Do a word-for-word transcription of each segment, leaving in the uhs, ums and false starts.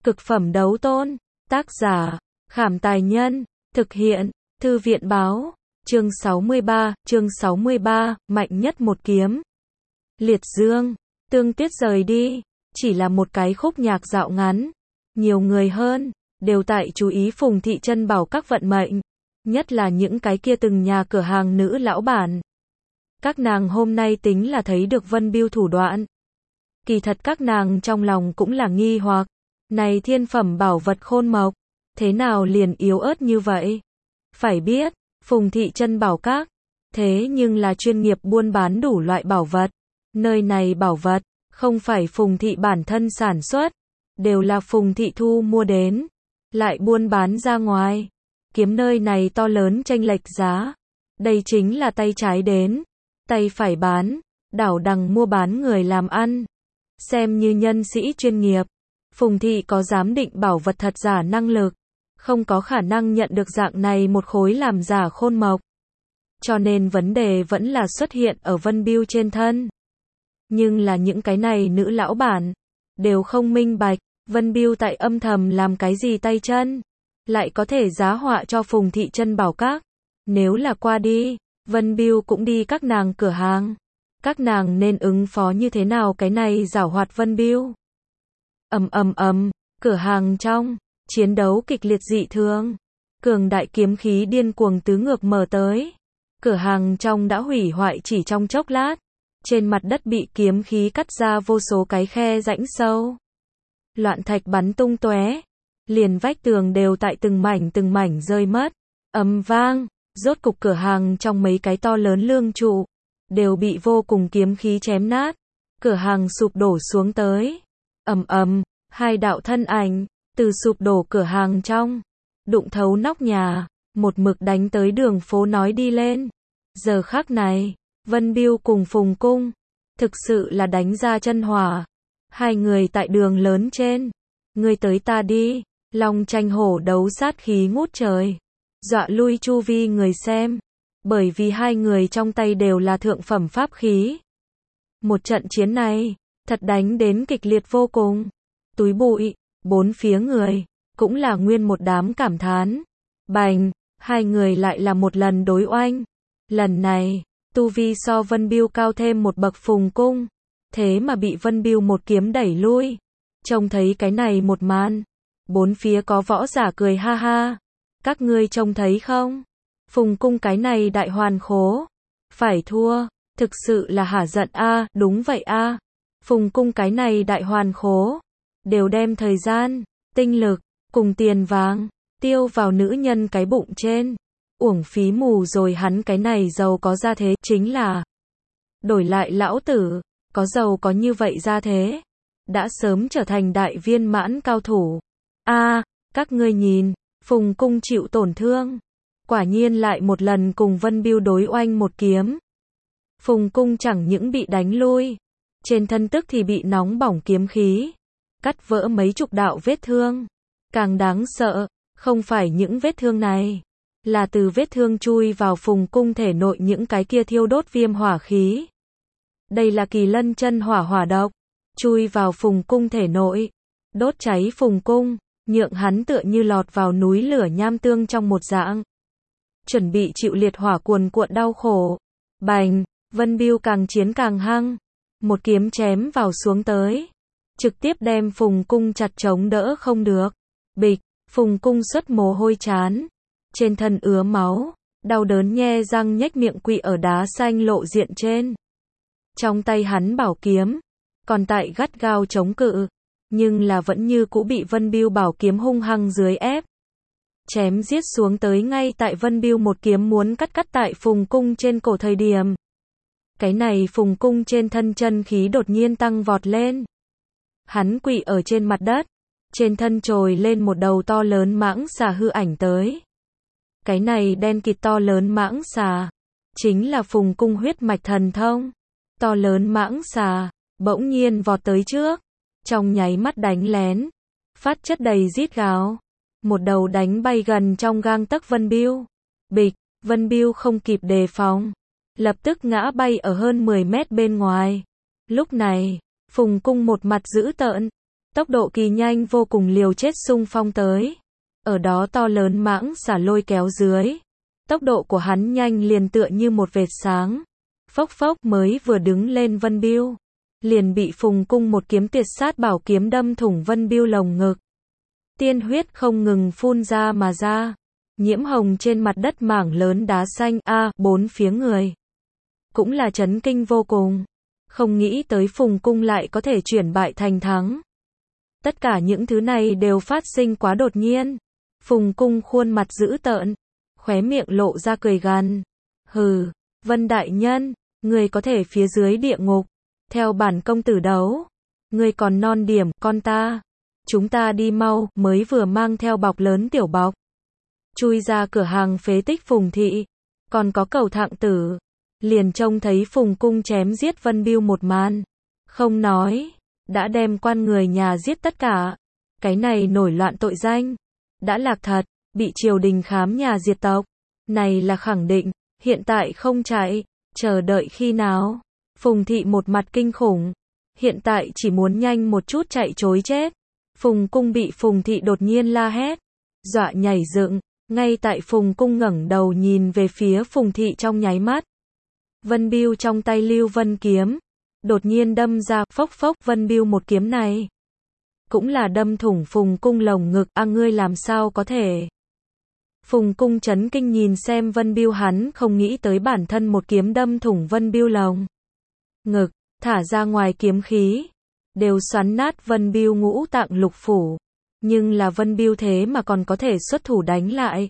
Cực phẩm đấu tôn. Tác giả, Khảm Tài Nhân. Thực hiện, Thư viện Báo. Chương sáu mươi ba, chương sáu mươi ba, mạnh nhất một kiếm. Liệt dương, Tương Tuyết rời đi, chỉ là một cái khúc nhạc dạo ngắn. Nhiều người hơn, đều tại chú ý Phùng Thị Chân Bảo các vận mệnh. Nhất là những cái kia từng nhà cửa hàng nữ lão bản. Các nàng hôm nay tính là thấy được Vân Bưu thủ đoạn. Kỳ thật các nàng trong lòng cũng là nghi hoặc. Này thiên phẩm bảo vật khôn mộc, thế nào liền yếu ớt như vậy? Phải biết, Phùng Thị Chân Bảo các, thế nhưng là chuyên nghiệp buôn bán đủ loại bảo vật. Nơi này bảo vật, không phải Phùng Thị bản thân sản xuất, đều là Phùng Thị thu mua đến, lại buôn bán ra ngoài. Kiếm nơi này to lớn chênh lệch giá. Đây chính là tay trái đến, tay phải bán, đảo đằng mua bán người làm ăn. Xem như nhân sĩ chuyên nghiệp, Phùng Thị có giám định bảo vật thật giả năng lực, không có khả năng nhận được dạng này một khối làm giả khôn mộc. Cho nên vấn đề vẫn là xuất hiện ở Vân Bưu trên thân. Nhưng là những cái này nữ lão bản, đều không minh bạch, Vân Bưu tại âm thầm làm cái gì tay chân, lại có thể giá họa cho Phùng Thị Chân Bảo các. Nếu là qua đi, Vân Bưu cũng đi các nàng cửa hàng. Các nàng nên ứng phó như thế nào cái này giảo hoạt Vân Bưu? Ầm ầm ầm, cửa hàng trong, chiến đấu kịch liệt dị thường. Cường đại kiếm khí điên cuồng tứ ngược mở tới. Cửa hàng trong đã hủy hoại chỉ trong chốc lát. Trên mặt đất bị kiếm khí cắt ra vô số cái khe rãnh sâu. Loạn thạch bắn tung tóe, liền vách tường đều tại từng mảnh từng mảnh rơi mất. Ầm vang, rốt cục cửa hàng trong mấy cái to lớn lương trụ, đều bị vô cùng kiếm khí chém nát. Cửa hàng sụp đổ xuống tới. Ầm ầm, hai đạo thân ảnh, từ sụp đổ cửa hàng trong, đụng thấu nóc nhà, một mực đánh tới đường phố nói đi lên. Giờ khắc này, Vân Bưu cùng Phùng Cung, thực sự là đánh ra chân hỏa. Hai người tại đường lớn trên, ngươi tới ta đi, long tranh hổ đấu sát khí ngút trời, dọa lui chu vi người xem, bởi vì hai người trong tay đều là thượng phẩm pháp khí. Một trận chiến này, thật đánh đến kịch liệt vô cùng. Túi bụi, bốn phía người, cũng là nguyên một đám cảm thán. Bành, hai người lại là một lần đối oanh. Lần này, tu vi so Vân Bưu cao thêm một bậc Phùng Cung, thế mà bị Vân Bưu một kiếm đẩy lui. Trông thấy cái này một màn, bốn phía có võ giả cười ha ha. Các ngươi trông thấy không? Phùng Cung cái này đại hoàn khố, phải thua, thực sự là hả giận a, đúng vậy a. Phùng Cung cái này đại hoàn khố, đều đem thời gian, tinh lực, cùng tiền vàng, tiêu vào nữ nhân cái bụng trên. Uổng phí mù rồi, hắn cái này giàu có ra thế, chính là đổi lại lão tử, có giàu có như vậy ra thế, đã sớm trở thành đại viên mãn cao thủ. A, các ngươi nhìn, Phùng Cung chịu tổn thương, quả nhiên lại một lần cùng Vân Bưu đối oanh một kiếm. Phùng Cung chẳng những bị đánh lui, trên thân tức thì bị nóng bỏng kiếm khí cắt vỡ mấy chục đạo vết thương. Càng đáng sợ, không phải những vết thương này, là từ vết thương chui vào Phùng Cung thể nội những cái kia thiêu đốt viêm hỏa khí. Đây là Kỳ Lân chân hỏa hỏa độc, chui vào Phùng Cung thể nội, đốt cháy Phùng Cung, nhượng hắn tựa như lọt vào núi lửa nham tương trong một dạng. Chuẩn bị chịu liệt hỏa cuồn cuộn đau khổ. Bành, Vân Bưu càng chiến càng hăng, một kiếm chém vào xuống tới, trực tiếp đem Phùng Cung chặt chống đỡ không được. Bịch, Phùng Cung xuất mồ hôi chán, trên thân ứa máu, đau đớn nhe răng nhếch miệng quỵ ở đá xanh lộ diện trên. Trong tay hắn bảo kiếm, còn tại gắt gao chống cự, nhưng là vẫn như cũ bị Vân Bưu bảo kiếm hung hăng dưới ép. Chém giết xuống tới ngay tại Vân Bưu một kiếm muốn cắt cắt tại Phùng Cung trên cổ thời điểm. Cái này Phùng Cung trên thân chân khí đột nhiên tăng vọt lên. Hắn quỵ ở trên mặt đất, trên thân trồi lên một đầu to lớn mãng xà hư ảnh tới. Cái này đen kịt to lớn mãng xà, chính là Phùng Cung huyết mạch thần thông. To lớn mãng xà, bỗng nhiên vọt tới trước, trong nháy mắt đánh lén, phát chất đầy rít gào, một đầu đánh bay gần trong gang tấc Vân Bưu. Bịch, Vân Bưu không kịp đề phòng, lập tức ngã bay ở hơn mười mét bên ngoài. Lúc này, Phùng Cung một mặt dữ tợn, Tốc độ kỳ nhanh vô cùng liều chết xung phong tới. Ở đó to lớn mãng xà lôi kéo dưới. Tốc độ của hắn nhanh liền tựa như một vệt sáng. Phốc phốc mới vừa đứng lên Vân Biêu. Liền bị Phùng Cung một kiếm tuyệt sát bảo kiếm đâm thủng Vân Biêu lồng ngực. Tiên huyết không ngừng phun ra mà ra. Nhiễm hồng trên mặt đất mảng lớn đá xanh a bốn phía người. Cũng là chấn kinh vô cùng. Không nghĩ tới Phùng Cung lại có thể chuyển bại thành thắng. Tất cả những thứ này đều phát sinh quá đột nhiên. Phùng Cung khuôn mặt dữ tợn. Khóe miệng lộ ra cười gằn. Hừ, Vân đại nhân, người có thể phía dưới địa ngục. Theo bản công tử đấu. Người còn non điểm, con ta. Chúng ta đi mau, mới vừa mang theo bọc lớn tiểu bọc. Chui ra cửa hàng phế tích Phùng thị. Còn có cầu thạng tử. Liền trông thấy Phùng Cung chém giết Vân Biêu một màn. Không nói. Đã đem quan người nhà giết tất cả. Cái này nổi loạn tội danh. Đã lạc thật. Bị triều đình khám nhà diệt tộc. Này là khẳng định. Hiện tại không chạy. Chờ đợi khi nào. Phùng thị một mặt kinh khủng. Hiện tại chỉ muốn nhanh một chút chạy trối chết. Phùng Cung bị Phùng thị đột nhiên la hét. Dọa nhảy dựng. Ngay tại Phùng Cung ngẩng đầu nhìn về phía Phùng thị trong nháy mắt. Vân Biêu trong tay Lưu Vân kiếm. Đột nhiên đâm ra, phốc phốc Vân Biêu một kiếm này. Cũng là đâm thủng Phùng Cung lồng ngực, a ngươi làm sao có thể. Phùng Cung chấn kinh nhìn xem Vân Biêu, hắn không nghĩ tới bản thân một kiếm đâm thủng Vân Biêu lồng ngực, thả ra ngoài kiếm khí. Đều xoắn nát Vân Biêu ngũ tạng lục phủ. Nhưng là Vân Biêu thế mà còn có thể xuất thủ đánh lại.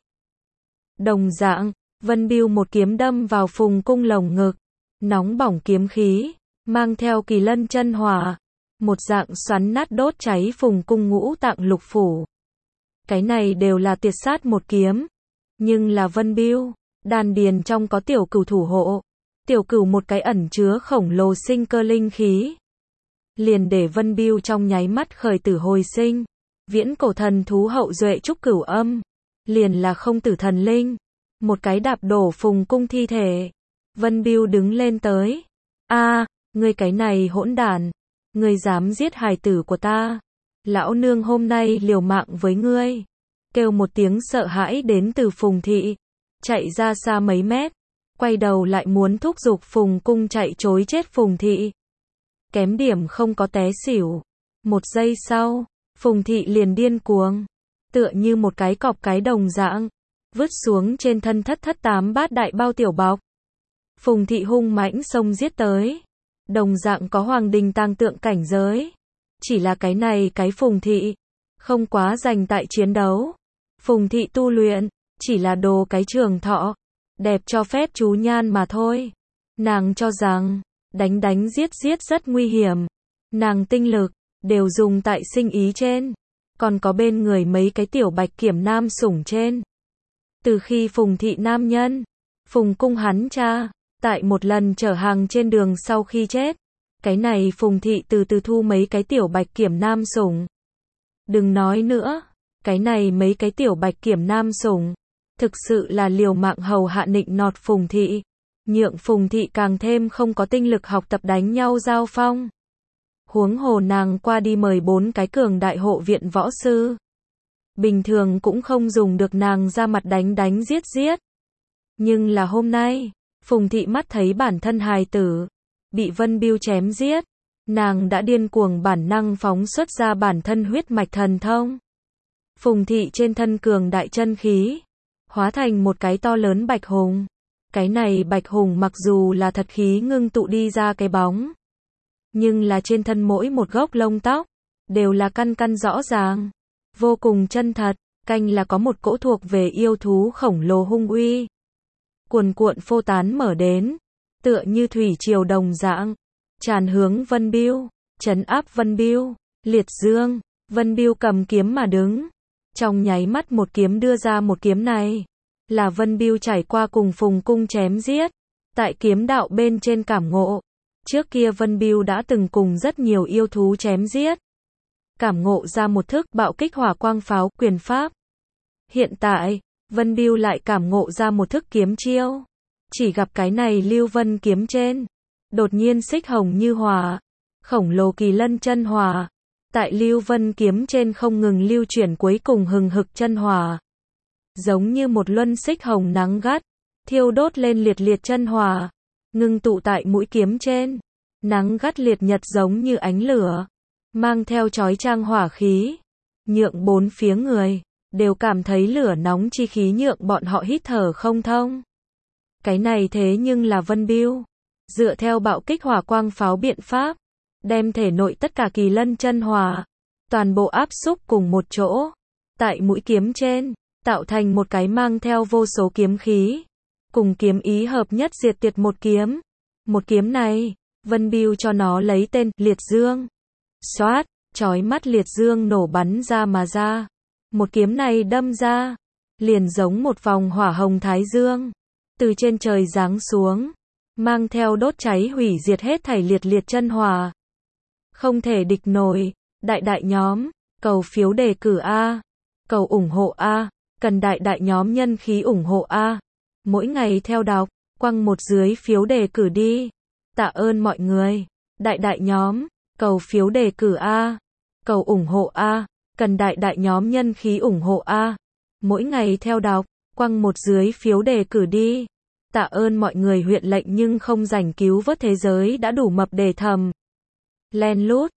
Đồng dạng, Vân Biêu một kiếm đâm vào Phùng Cung lồng ngực. Nóng bỏng kiếm khí, mang theo kỳ lân chân hỏa. Một dạng xoắn nát đốt cháy Phùng Cung ngũ tạng lục phủ. Cái này đều là tiệt sát một kiếm. Nhưng là Vân Biêu, đan điền trong có tiểu cửu thủ hộ. Tiểu cửu một cái ẩn chứa khổng lồ sinh cơ linh khí. Liền để Vân Biêu trong nháy mắt khởi tử hồi sinh. Viễn cổ thần thú hậu duệ trúc cửu âm. Liền là không tử thần linh. Một cái đạp đổ Phùng Cung thi thể. Vân Biêu đứng lên tới. A, ngươi cái này hỗn đản. Ngươi dám giết hài tử của ta. Lão nương hôm nay liều mạng với ngươi. Kêu một tiếng sợ hãi đến từ Phùng thị. Chạy ra xa mấy mét. Quay đầu lại muốn thúc giục Phùng Cung chạy trối chết Phùng thị. Kém điểm không có té xỉu. Một giây sau, Phùng thị liền điên cuồng. Tựa như một cái cọp cái đồng dạng. Vứt xuống trên thân thất thất tám bát đại bao tiểu bọc. Phùng thị hung mãnh xông giết tới. Đồng dạng có hoàng đình tang tượng cảnh giới. Chỉ là cái này cái Phùng thị. Không quá dành tại chiến đấu. Phùng thị tu luyện. Chỉ là đồ cái trường thọ. Đẹp cho phép chú nhan mà thôi. Nàng cho rằng. Đánh đánh giết giết rất nguy hiểm. Nàng tinh lực. Đều dùng tại sinh ý trên. Còn có bên người mấy cái tiểu bạch kiểm nam sủng trên. Từ khi Phùng thị nam nhân. Phùng Cung hắn cha. Tại một lần chở hàng trên đường sau khi chết. Cái này Phùng thị từ từ thu mấy cái tiểu bạch kiểm nam sủng. Đừng nói nữa. Cái này mấy cái tiểu bạch kiểm nam sủng. Thực sự là liều mạng hầu hạ nịnh nọt Phùng thị. Nhượng Phùng thị càng thêm không có tinh lực học tập đánh nhau giao phong. Huống hồ nàng qua đi mời bốn cái cường đại hộ viện võ sư. Bình thường cũng không dùng được nàng ra mặt đánh đánh giết giết. Nhưng là hôm nay, Phùng thị mắt thấy bản thân hài tử. Bị Vân Biêu chém giết. Nàng đã điên cuồng bản năng phóng xuất ra bản thân huyết mạch thần thông. Phùng thị trên thân cường đại chân khí. Hóa thành một cái to lớn bạch hùng. Cái này bạch hùng mặc dù là thật khí ngưng tụ đi ra cái bóng. Nhưng là trên thân mỗi một gốc lông tóc. Đều là căn căn rõ ràng. Vô cùng chân thật. Canh là có một cỗ thuộc về yêu thú khổng lồ hung uy. Cuồn cuộn phô tán mở đến. Tựa như thủy triều đồng dạng. Tràn hướng Vân Biêu. Trấn áp Vân Biêu. Liệt dương. Vân Biêu cầm kiếm mà đứng. Trong nháy mắt một kiếm đưa ra một kiếm này. Là Vân Biêu trải qua cùng Phùng Cung chém giết. Tại kiếm đạo bên trên cảm ngộ. Trước kia Vân Biêu đã từng cùng rất nhiều yêu thú chém giết. Cảm ngộ ra một thức bạo kích hỏa quang pháo quyền pháp. Hiện tại, Vân Biêu lại cảm ngộ ra một thức kiếm chiêu. Chỉ gặp cái này Lưu Vân kiếm trên. Đột nhiên xích hồng như hỏa. Khổng lồ kỳ lân chân hỏa. Tại Lưu Vân kiếm trên không ngừng lưu chuyển cuối cùng hừng hực chân hỏa. Giống như một luân xích hồng nắng gắt, thiêu đốt lên liệt liệt chân hỏa, ngưng tụ tại mũi kiếm trên. Nắng gắt liệt nhật giống như ánh lửa, mang theo chói chang hỏa khí, nhượng bốn phía người đều cảm thấy lửa nóng chi khí nhượng bọn họ hít thở không thông. Cái này thế nhưng là Vân Bưu, dựa theo bạo kích hỏa quang pháo biện pháp, đem thể nội tất cả kỳ lân chân hỏa, toàn bộ áp xúc cùng một chỗ, tại mũi kiếm trên, tạo thành một cái mang theo vô số kiếm khí, cùng kiếm ý hợp nhất diệt tuyệt một kiếm. Một kiếm này, Vân Bưu cho nó lấy tên Liệt Dương. Xoát, chói mắt liệt dương nổ bắn ra mà ra. Một kiếm này đâm ra, liền giống một vòng hỏa hồng thái dương, từ trên trời giáng xuống, mang theo đốt cháy hủy diệt hết thảy liệt liệt chân hỏa. Không thể địch nổi, đại đại nhóm, cầu phiếu đề cử A, cầu ủng hộ A, cần đại đại nhóm nhân khí ủng hộ A. Mỗi ngày theo đọc, quăng một dưới phiếu đề cử đi. Tạ ơn mọi người, đại đại nhóm, cầu phiếu đề cử A, cầu ủng hộ A, cần đại đại nhóm nhân khí ủng hộ A. Mỗi ngày theo đọc, quăng một dưới phiếu đề cử đi. Tạ ơn mọi người huyện lệnh nhưng không rảnh cứu vớt thế giới đã đủ mập để thầm. Len lút.